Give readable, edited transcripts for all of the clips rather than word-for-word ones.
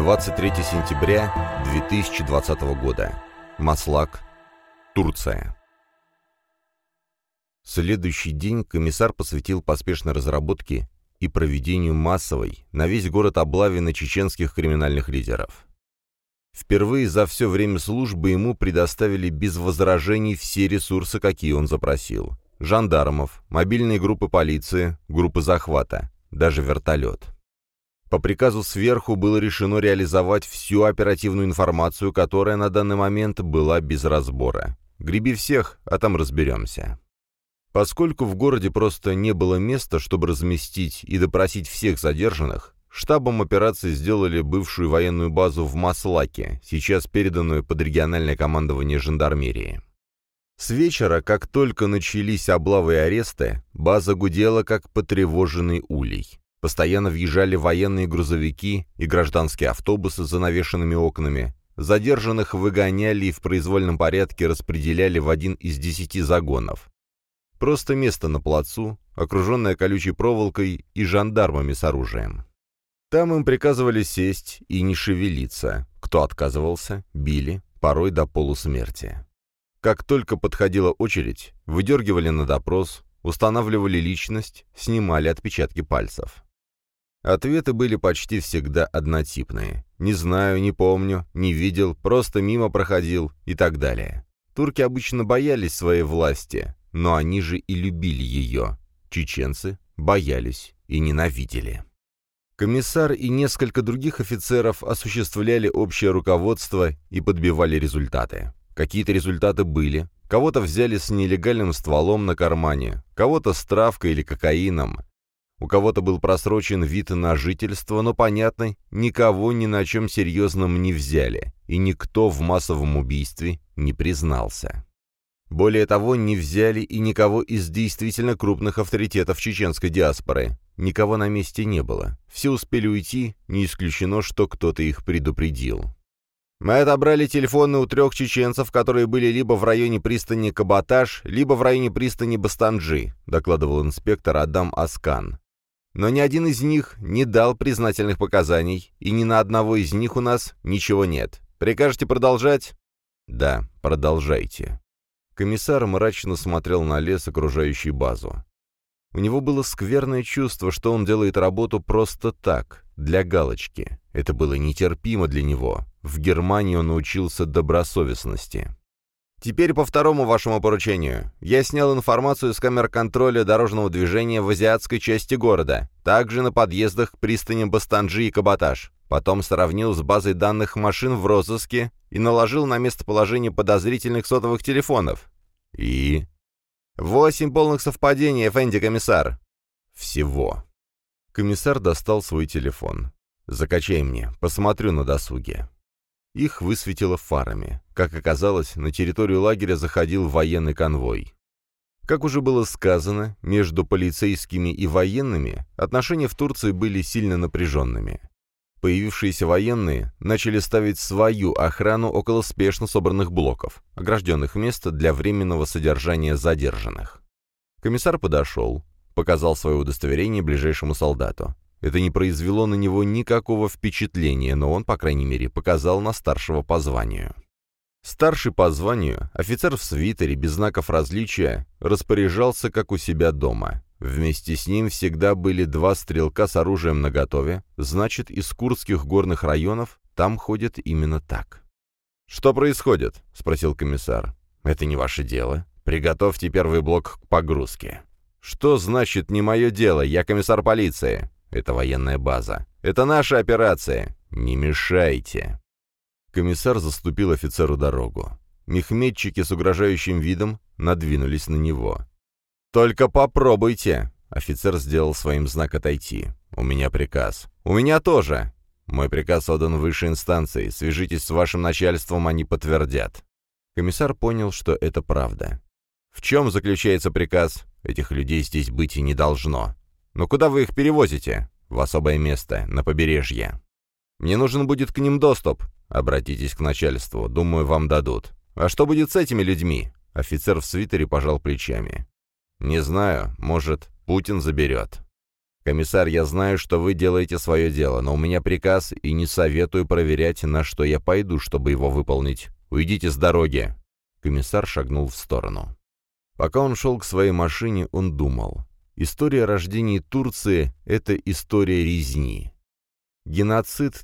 23 сентября 2020 года. Маслак, Турция. Следующий день комиссар посвятил поспешной разработке и проведению массовой на весь город облавы на чеченских криминальных лидеров. Впервые за все время службы ему предоставили без возражений все ресурсы, какие он запросил. Жандармов, мобильные группы полиции, группы захвата, даже вертолет. По приказу сверху было решено реализовать всю оперативную информацию, которая на данный момент была без разбора. Греби всех, а там разберемся. Поскольку в городе просто не было места, чтобы разместить и допросить всех задержанных, штабом операции сделали бывшую военную базу в Маслаке, сейчас переданную под региональное командование жандармерии. С вечера, как только начались облавы и аресты, база гудела, как потревоженный улей. Постоянно въезжали военные грузовики и гражданские автобусы с занавешенными окнами. Задержанных выгоняли и в произвольном порядке распределяли в один из 10 загонов. Просто место на плацу, окруженное колючей проволокой и жандармами с оружием. Там им приказывали сесть и не шевелиться. Кто отказывался, били, порой до полусмерти. Как только подходила очередь, выдергивали на допрос, устанавливали личность, снимали отпечатки пальцев. Ответы были почти всегда однотипные. «Не знаю, не помню, не видел, просто мимо проходил» и так далее. Турки обычно боялись своей власти, но они же и любили ее. Чеченцы боялись и ненавидели. Комиссар и несколько других офицеров осуществляли общее руководство и подбивали результаты. Какие-то результаты были. Кого-то взяли с нелегальным стволом на кармане, кого-то с травкой или кокаином. У кого-то был просрочен вид на жительство, но, понятно, никого ни на чем серьезном не взяли, и никто в массовом убийстве не признался. Более того, не взяли и никого из действительно крупных авторитетов чеченской диаспоры. Никого на месте не было. Все успели уйти, не исключено, что кто-то их предупредил. «Мы отобрали телефоны у 3 чеченцев, которые были либо в районе пристани Кабаташ, либо в районе пристани Бастанджи», докладывал инспектор Адам Аскан. «Но ни один из них не дал признательных показаний, и ни на одного из них у нас ничего нет. Прикажете продолжать?» «Да, продолжайте». Комиссар мрачно смотрел на лес, окружающий базу. У него было скверное чувство, что он делает работу просто так, для галочки. Это было нетерпимо для него. В Германии он научился добросовестности. «Теперь по второму вашему поручению. Я снял информацию с камер контроля дорожного движения в азиатской части города, также на подъездах к пристаням Бастанджи и Кабаташ. Потом сравнил с базой данных машин в розыске и наложил на местоположение подозрительных сотовых телефонов. И... 8 полных совпадений, эфенди комиссар. Всего». Комиссар достал свой телефон. «Закачай мне, посмотрю на досуге». Их высветило фарами. Как оказалось, на территорию лагеря заходил военный конвой. Как уже было сказано, между полицейскими и военными отношения в Турции были сильно напряженными. Появившиеся военные начали ставить свою охрану около спешно собранных блоков, огражденных мест для временного содержания задержанных. Комиссар подошел, показал свое удостоверение ближайшему солдату. Это не произвело на него никакого впечатления, но он, по крайней мере, показал на старшего по званию. Старший по званию, офицер в свитере, без знаков различия, распоряжался, как у себя дома. Вместе с ним всегда были 2 стрелка с оружием наготове, значит, из курдских горных районов там ходят именно так. «Что происходит?» — спросил комиссар. «Это не ваше дело. Приготовьте первый блок к погрузке». «Что значит «не мое дело»? Я комиссар полиции». «Это военная база. Это наша операция. Не мешайте». Комиссар заступил офицеру дорогу. Мехметчики с угрожающим видом надвинулись на него. «Только попробуйте!» Офицер сделал своим знак отойти. «У меня приказ». «У меня тоже!» «Мой приказ отдан высшей инстанции. Свяжитесь с вашим начальством, они подтвердят». Комиссар понял, что это правда. «В чем заключается приказ? Этих людей здесь быть и не должно». «Но куда вы их перевозите?» «В особое место, на побережье». «Мне нужен будет к ним доступ». «Обратитесь к начальству. Думаю, вам дадут». «А что будет с этими людьми?» Офицер в свитере пожал плечами. «Не знаю. Может, Путин заберет». «Комиссар, я знаю, что вы делаете свое дело, но у меня приказ, и не советую проверять, на что я пойду, чтобы его выполнить. Уйдите с дороги!» Комиссар шагнул в сторону. Пока он шел к своей машине, он думал. История рождения Турции – это история резни. Геноцид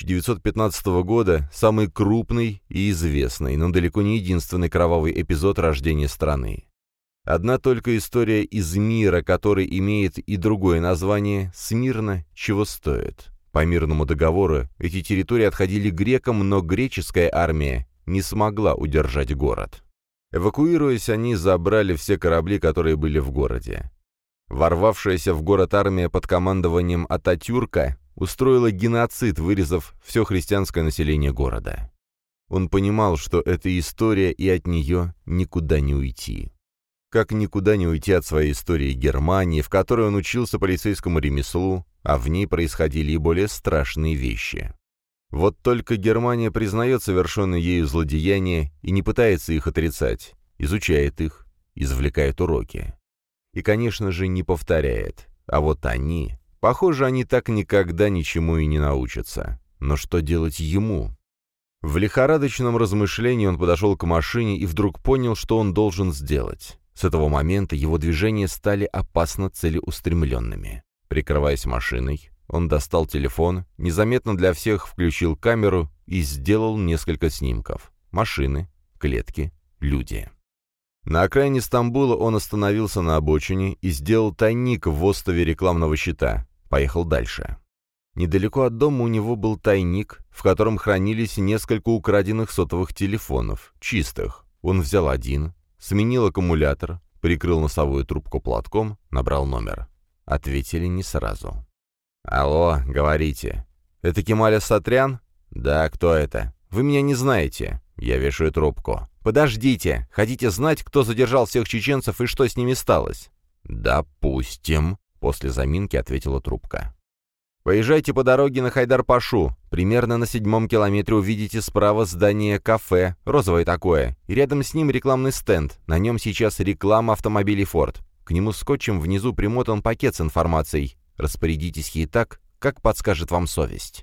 1915 года – самый крупный и известный, но далеко не единственный кровавый эпизод рождения страны. Одна только история из мира, который имеет и другое название, Смирна, чего стоит. По мирному договору эти территории отходили грекам, но греческая армия не смогла удержать город. Эвакуируясь, они забрали все корабли, которые были в городе. Ворвавшаяся в город армия под командованием Ататюрка устроила геноцид, вырезав все христианское население города. Он понимал, что это история, и от нее никуда не уйти. Как никуда не уйти от своей истории Германии, в которой он учился полицейскому ремеслу, а в ней происходили и более страшные вещи. Вот только Германия признает совершенные ею злодеяния и не пытается их отрицать, изучает их, извлекает уроки. И, конечно же, не повторяет. А вот они... Похоже, они так никогда ничему и не научатся. Но что делать ему? В лихорадочном размышлении он подошел к машине и вдруг понял, что он должен сделать. С этого момента его движения стали опасно целеустремленными. Прикрываясь машиной, он достал телефон, незаметно для всех включил камеру и сделал несколько снимков. Машины, клетки, люди. На окраине Стамбула он остановился на обочине и сделал тайник в остове рекламного щита. Поехал дальше. Недалеко от дома у него был тайник, в котором хранились несколько украденных сотовых телефонов, чистых. Он взял один, сменил аккумулятор, прикрыл носовую трубку платком, набрал номер. Ответили не сразу. «Алло, говорите. Это Кемаля Сатрян?» «Да, кто это?» «Вы меня не знаете». Я вешаю трубку. «Подождите. Хотите знать, кто задержал всех чеченцев и что с ними сталось?» «Допустим», — после заминки ответила трубка. «Поезжайте по дороге на Хайдар-Пашу. Примерно на 7-м километре увидите справа здание кафе, розовое такое, и рядом с ним рекламный стенд. На нем сейчас реклама автомобилей Ford. К нему скотчем внизу примотан пакет с информацией. Распорядитесь ей так, как подскажет вам совесть».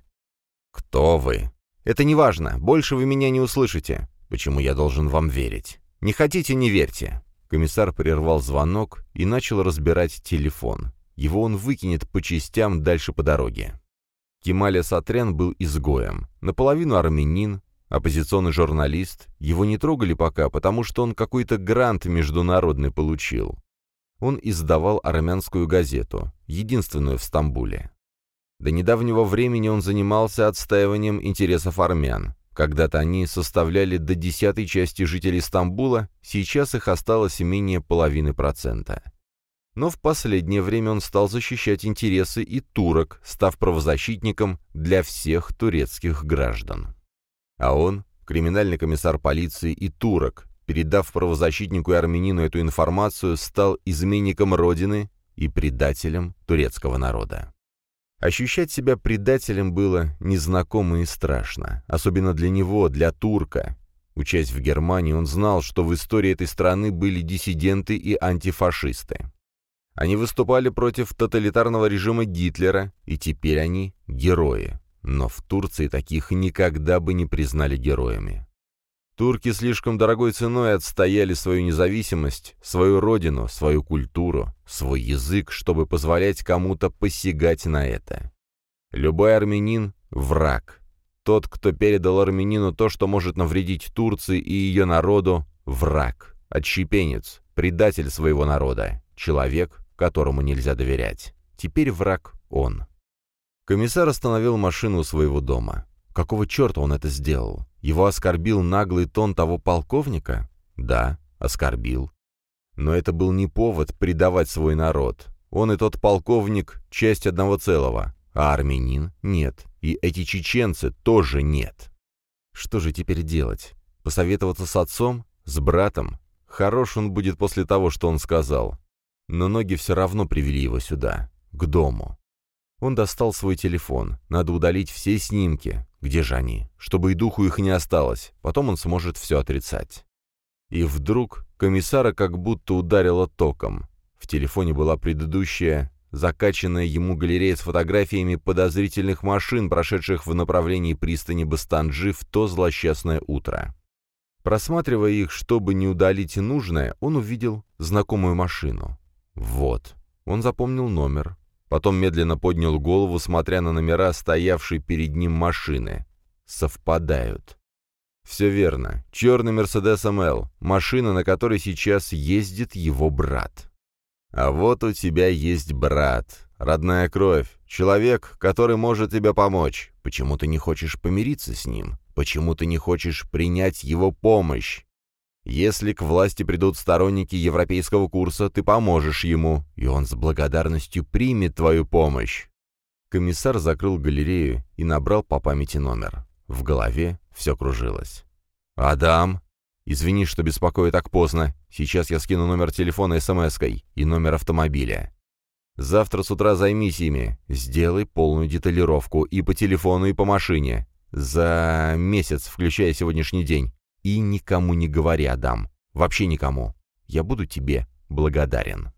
«Кто вы?» «Это не важно. Больше вы меня не услышите. Почему я должен вам верить?» «Не хотите — не верьте». Комиссар прервал звонок и начал разбирать телефон. Его он выкинет по частям дальше по дороге. Кемаля Сатрян был изгоем. Наполовину армянин, оппозиционный журналист. Его не трогали пока, потому что он какой-то грант международный получил. Он издавал армянскую газету, единственную в Стамбуле. До недавнего времени он занимался отстаиванием интересов армян. Когда-то они составляли до 10-й части жителей Стамбула, сейчас их осталось менее 0,5%. Но в последнее время он стал защищать интересы и турок, став правозащитником для всех турецких граждан. А он, криминальный комиссар полиции и турок, передав правозащитнику и армянину эту информацию, стал изменником Родины и предателем турецкого народа. Ощущать себя предателем было незнакомо и страшно, особенно для него, для турка. Учась в Германии, он знал, что в истории этой страны были диссиденты и антифашисты. Они выступали против тоталитарного режима Гитлера, и теперь они герои. Но в Турции таких никогда бы не признали героями. Турки слишком дорогой ценой отстояли свою независимость, свою родину, свою культуру, свой язык, чтобы позволять кому-то посягать на это. Любой армянин – враг. Тот, кто передал армянину то, что может навредить Турции и ее народу – враг, отщепенец, предатель своего народа, человек, которому нельзя доверять. Теперь враг он. Комиссар остановил машину у своего дома. Какого черта он это сделал? Его оскорбил наглый тон того полковника? Да, оскорбил. Но это был не повод предавать свой народ. Он и тот полковник – часть одного целого, а армянин – нет. И эти чеченцы тоже нет. Что же теперь делать? Посоветоваться с отцом? С братом? Хорош он будет после того, что он сказал. Но ноги все равно привели его сюда, к дому. Он достал свой телефон. Надо удалить все снимки. Где же они? Чтобы и духу их не осталось. Потом он сможет все отрицать. И вдруг комиссара как будто ударило током. В телефоне была предыдущая закачанная ему галерея с фотографиями подозрительных машин, прошедших в направлении пристани Бастанджи в то злосчастное утро. Просматривая их, чтобы не удалить нужное, он увидел знакомую машину. Вот. Он запомнил номер. Потом медленно поднял голову, смотря на номера, стоявшей перед ним машины. Совпадают. Все верно. Черный Мерседес МЛ. Машина, на которой сейчас ездит его брат. А вот у тебя есть брат. Родная кровь. Человек, который может тебе помочь. Почему ты не хочешь помириться с ним? Почему ты не хочешь принять его помощь? Если к власти придут сторонники европейского курса, ты поможешь ему, и он с благодарностью примет твою помощь. Комиссар закрыл галерею и набрал по памяти номер. В голове все кружилось. «Адам? Извини, что беспокою так поздно. Сейчас я скину номер телефона СМС-кой и номер автомобиля. Завтра с утра займись ими. Сделай полную деталировку и по телефону, и по машине. За месяц, включая сегодняшний день. И никому не говори, Адам. Вообще никому. Я буду тебе благодарен».